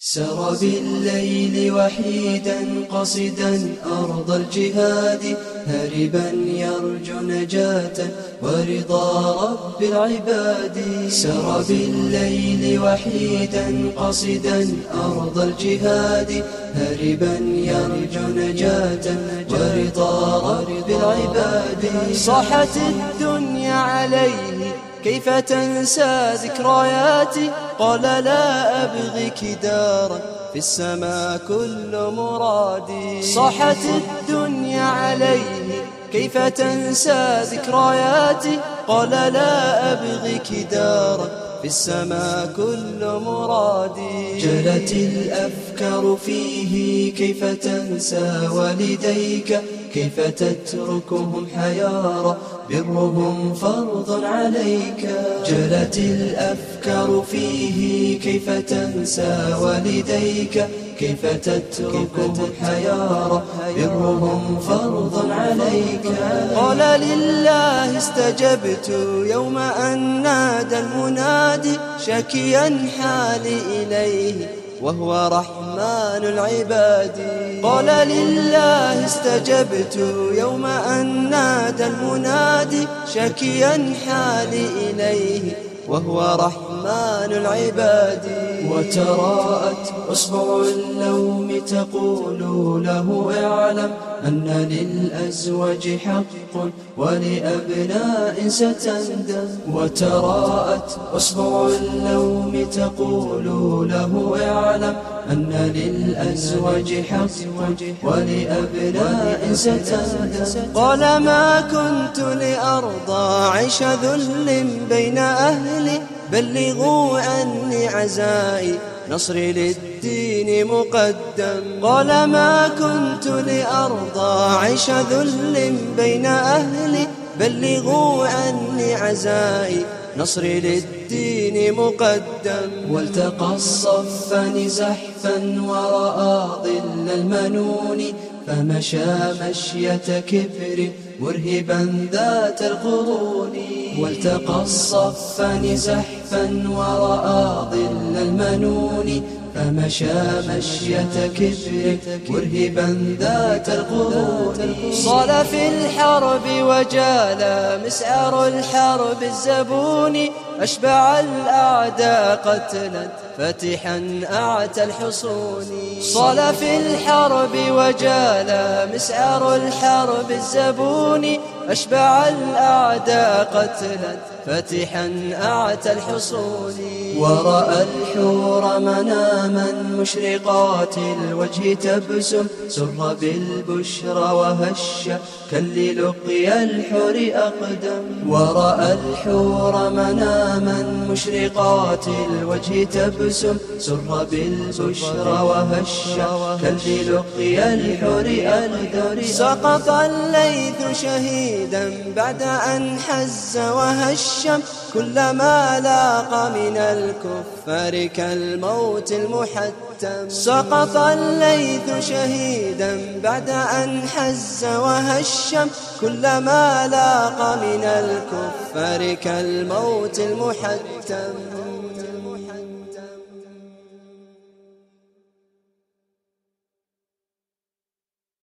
سر بالليل وحيدا قصدا أرض الجهاد هاربا يرجو نجاة ورضا رب العباد. سر بالليل وحيدا قصدا أرض الجهاد هاربا يرجو نجاة ورضا رب العباد. صاحت الدنيا عليه كيف تنسى ذكرياتي، قال لا أبغيك دارا في السماء كل مرادي. صاحت الدنيا عليه كيف تنسى ذكرياتي، قال لا أبغيك دارا في السماء كل مرادي. جلت الأفكار فيه كيف تنسى والديك، كيف تتركهم حيارى برهم فرض عليك. جلت الأفكار فيه كيف تنسى والديك، كيف تتركهم حيارى برهم فرض عليك. قال لله استجبت يوم أن نادى المنادي شاكيا حالي إليه وهو رحمن العباد. قال لله استجبت يوم أن نادى المنادي شاكيا حالي إليه وهو رحمن العباد. وتراءت أصبع اللوم تقول له اعلم أن للأزواج حق ولأبناء ستندم. وتراءت أصبع اللوم تقول له اعلم أن للأزواج حق ولأبناء ستندم. قال ما كنت لأرضى عيش ذل بين أهلي، بلغوا أني عزائي نصري للدين مقدم. قال ما كنت لأرضى عيش ذل بين أهلي، بلغوا أني عزائي نصري للدين مقدم. والتقى الصفان زحفا ورأى ظل المنون، فمشى مشية كبر مرهبا ذات القرون. والتقى الصفان زحفا ورأى ظل المنون، فمشى مشية كبر مرهبا ذات القرون. صال في الحرب وجال مسعر الحرب الزبون، أشبع الأعداء قتلا فتحا أعتى الحصون. صال في الحرب وجال مسعر الحرب الزبون، أشبع الأعداء قتلا فتحا أعتى الحصون. ورأى الحور مناما مشرقات الوجه تبسم، سر بالبشرى وهش كاللقيا الحور أقدم. ورأى الحور مناما مشرقات الوجه تبسم، سر بالبشرى وهش كاللقيا الحور أقدم. سقط الليث شهيدا بعد أن حز وهشم، كلما لاق من الكفار كالموت المحتم. سقط الليث شهيدا بعد أن حز وهشم، كلما لاق من الكفار كالموت المحتم.